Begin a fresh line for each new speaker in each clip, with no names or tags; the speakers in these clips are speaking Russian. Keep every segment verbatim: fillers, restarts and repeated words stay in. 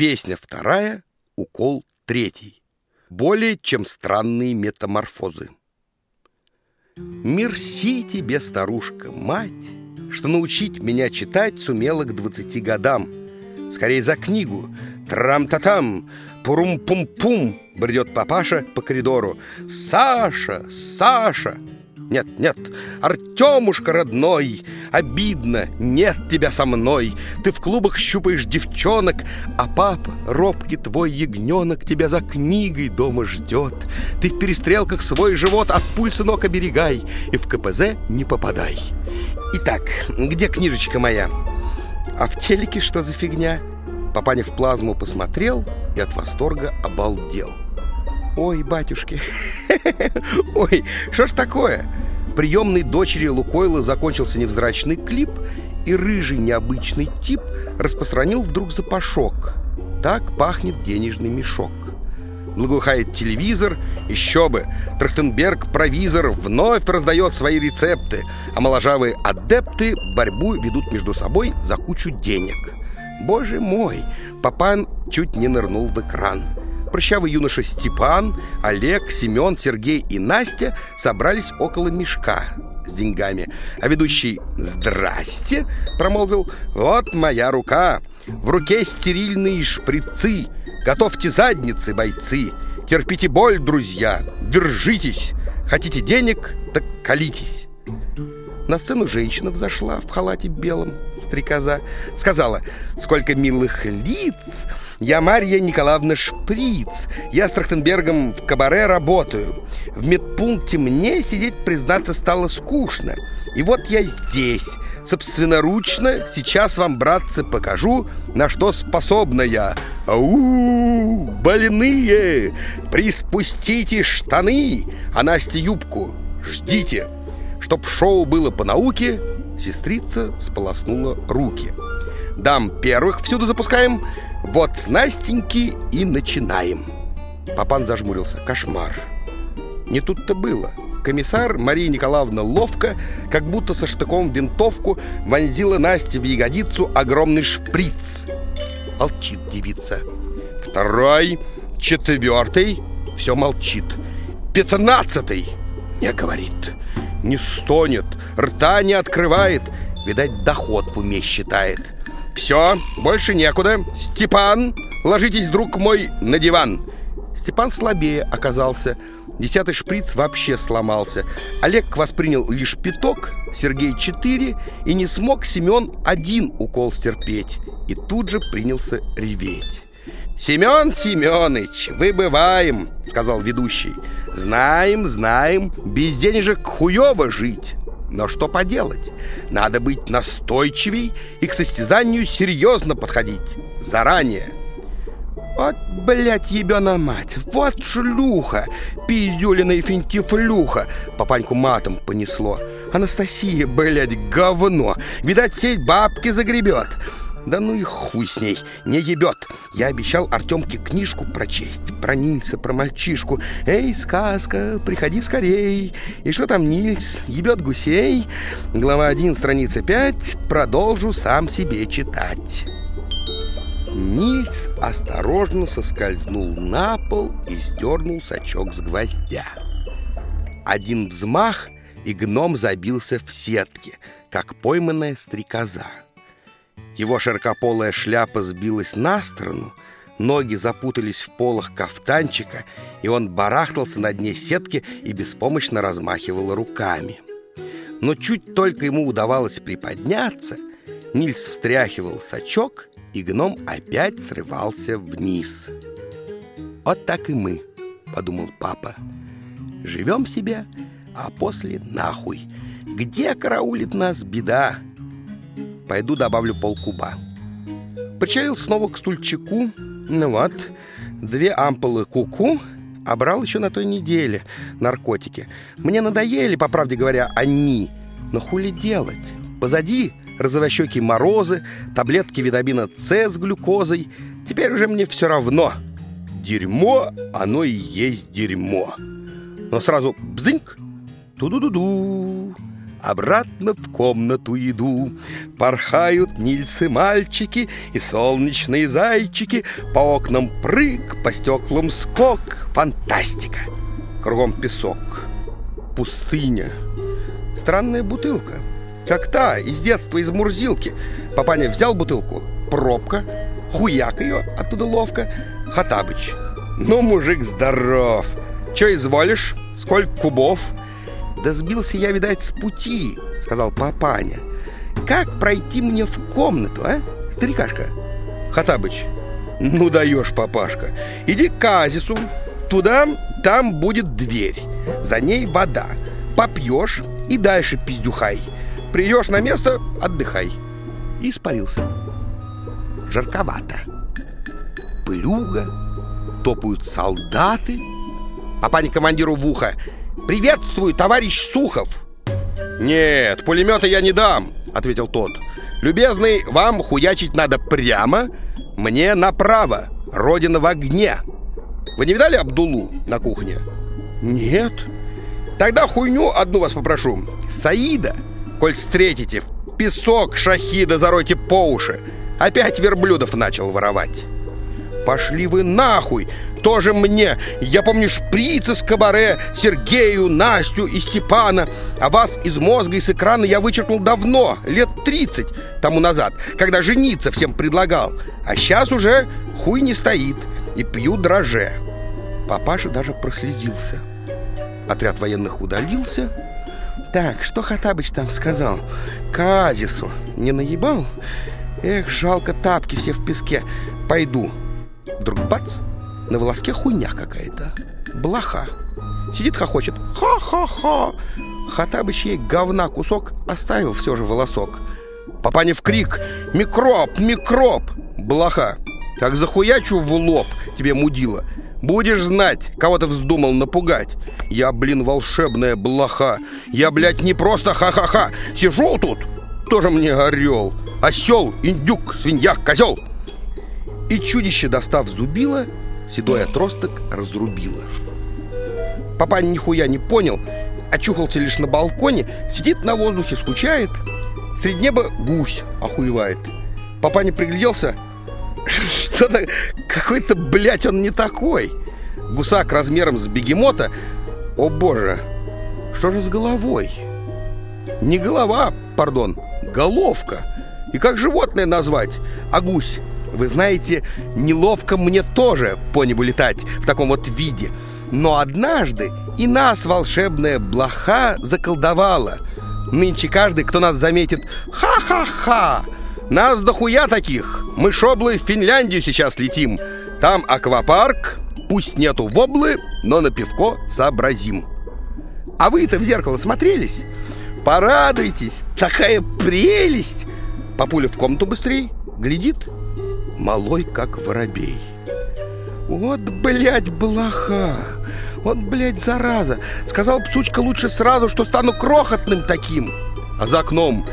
Песня вторая, укол третий. Более чем странные метаморфозы. Мерси тебе, старушка, мать, что научить меня читать сумела к двадцати годам. Скорее за книгу. Трам-та-там, пурум-пум-пум, бредет папаша по коридору. Саша, Саша. Нет, нет, Артемушка родной, обидно, нет тебя со мной. Ты в клубах щупаешь девчонок, а папа, робкий твой ягненок, тебя за книгой дома ждет. Ты в перестрелках свой живот от пуль, сынок, оберегай, и в ка пэ зэ не попадай. Итак, где книжечка моя? А в телеке что за фигня? Папаня в плазму посмотрел и от восторга обалдел. Ой, батюшки, ой, что ж такое? Приемной дочери Лукойла закончился невзрачный клип, и рыжий необычный тип распространил вдруг запашок. Так пахнет денежный мешок. Благоухает телевизор, еще бы, Трахтенберг-провизор вновь раздает свои рецепты, а моложавые адепты борьбу ведут между собой за кучу денег. Боже мой, папан чуть не нырнул в экран. Прыщавый юноша Степан, Олег, Семен, Сергей и Настя собрались около мешка с деньгами. А ведущий «Здрасте!» промолвил: «Вот моя рука, в руке стерильные шприцы. Готовьте задницы, бойцы, терпите боль, друзья, держитесь. Хотите денег, так колитесь». На сцену женщина взошла в халате белом, стрекоза. Сказала: «Сколько милых лиц! Я Марья Николаевна Шприц. Я с Трахтенбергом в кабаре работаю. В медпункте мне сидеть, признаться, стало скучно. И вот я здесь, собственноручно, сейчас вам, братцы, покажу, на что способна я. Ау, больные! Приспустите штаны, а Насте юбку. Ждите!» Чтоб шоу было по науке, сестрица сполоснула руки. Дам первых всюду запускаем. Вот с Настеньки и начинаем. Папан зажмурился. Кошмар. Не тут-то было. Комиссар Мария Николаевна ловко, как будто со штыком в винтовку, вонзила Насте в ягодицу огромный шприц. Молчит девица. Второй, четвертый. Все молчит. Пятнадцатый. Не говорит. Не стонет, рта не открывает. Видать, доход в уме считает. Все, больше некуда. Степан, ложитесь, друг мой, на диван. Степан слабее оказался. Десятый шприц вообще сломался. Олег воспринял лишь пяток, Сергей четыре, и не смог Семен один укол стерпеть. И тут же принялся реветь. «Семен Семеныч, выбываем», — сказал ведущий. «Знаем, знаем, без денежек хуёво жить. Но что поделать? Надо быть настойчивей и к состязанию серьезно подходить. Заранее». «Вот, блядь, ебёна мать, вот шлюха, пиздюлина и финтифлюха», — папаньку матом понесло. «Анастасия, блядь, говно, видать, сеть бабки загребет». Да ну и хуй с ней, не ебет. Я обещал Артемке книжку прочесть. Про Нильса, про мальчишку. Эй, сказка, приходи скорей. И что там Нильс? Ебет гусей. Глава один, страница пять. Продолжу сам себе читать. Нильс осторожно соскользнул на пол и сдернул сачок с гвоздя. Один взмах, и гном забился в сетке, как пойманная стрекоза. Его широкополая шляпа сбилась на сторону, ноги запутались в полах кафтанчика, и он барахтался на дне сетки и беспомощно размахивал руками. Но чуть только ему удавалось приподняться, Нильс встряхивал сачок, и гном опять срывался вниз. «Вот так и мы», — подумал папа. «Живем себе, а после нахуй. Где караулит нас беда? Пойду добавлю полкуба». Причалил снова к стульчику. Ну вот, две ампулы куку, а брал еще на той неделе наркотики. Мне надоели, по правде говоря, они. Но хули делать? Позади розовощекие морозы, таблетки витамина С с глюкозой. Теперь уже мне все равно. Дерьмо, оно и есть дерьмо. Но сразу бздыньк, ту-ду-ду-ду. обратно в комнату иду. Порхают нильцы-мальчики и солнечные зайчики. По окнам прыг, по стеклам скок. Фантастика! Кругом песок, пустыня. Странная бутылка, как та из детства, из Мурзилки. Папаня взял бутылку, пробка, хуяк ее оттуда ловко. Хоттабыч: ну, мужик здоров. Че изволишь? Сколько кубов? Да сбился я, видать, с пути, сказал папаня. Как пройти мне в комнату, а, старикашка? Хоттабыч: ну даешь, папашка. Иди к оазису. Туда, там будет дверь. За ней вода. Попьешь и дальше пиздюхай. Придешь на место, отдыхай. И испарился. Жарковато. Пылюга. Топают солдаты. Папаня командиру в ухо: приветствую, товарищ Сухов. Нет, пулемета я не дам, ответил тот. Любезный, вам хуячить надо прямо, мне направо. Родина в огне. Вы не видали Абдулу на кухне? Нет. Тогда хуйню одну вас попрошу. Саида, коль встретите, в песок шахида заройте по уши. Опять верблюдов начал воровать. Пошли вы нахуй, тоже мне. Я помню шприц из кабаре, Сергею, Настю и Степана. А вас из мозга и с экрана я вычеркнул давно, лет тридцать тому назад, когда жениться всем предлагал. А сейчас уже хуй не стоит, и пью драже. Папаша даже прослезился. Отряд военных удалился. Так, что Хоттабыч там сказал? К оазису не наебал? Эх, жалко, тапки все в песке. Пойду. Вдруг бац, на волоске хуйня какая-то. Блоха. Сидит, хохочет. Ха-ха-ха. Хоттабыч ей говна кусок, оставил все же волосок. Папаня в крик: микроб, микроб. Блоха: как захуячу в лоб тебе, мудила, будешь знать, кого ты вздумал напугать. Я, блин, волшебная блоха. Я, блядь, не просто ха-ха-ха. Сижу тут, тоже мне орел. Осел, индюк, свинья, козел. И чудище, достав зубило, седой отросток разрубило. Папаня нихуя не понял, очухался лишь на балконе, сидит на воздухе, скучает. Среди неба гусь охуевает. Папаня пригляделся. Что-то, какой-то, блядь, он не такой. Гусак размером с бегемота. О боже, что же с головой? Не голова, пардон, головка. И как животное назвать? А гусь? Вы знаете, неловко мне тоже по небу летать в таком вот виде. Но однажды и нас волшебная блоха заколдовала. Нынче каждый, кто нас заметит: ха-ха-ха! Нас дохуя таких. Мы шоблы в Финляндию сейчас летим. Там аквапарк. Пусть нету воблы, но на пивко сообразим. А вы-то в зеркало смотрелись? Порадуйтесь, такая прелесть. Папуля в комнату быстрей, глядит, малой как воробей. Вот, блядь, блоха. Вот, блядь, зараза. Сказал псучка лучше сразу, что стану крохотным таким. А за окном: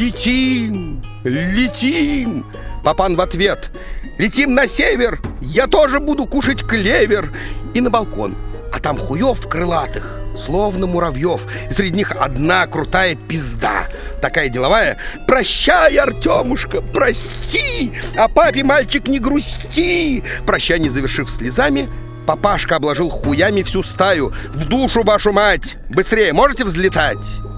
летим, летим. Папан в ответ: летим на север, я тоже буду кушать клевер. И на балкон, а там хуев крылатых, словно муравьев. И среди них одна крутая пизда, такая деловая: прощай, Артемушка, прости, а папе, мальчик, не грусти. Прощание завершив слезами, папашка обложил хуями всю стаю. В душу вашу мать, быстрее можете взлетать?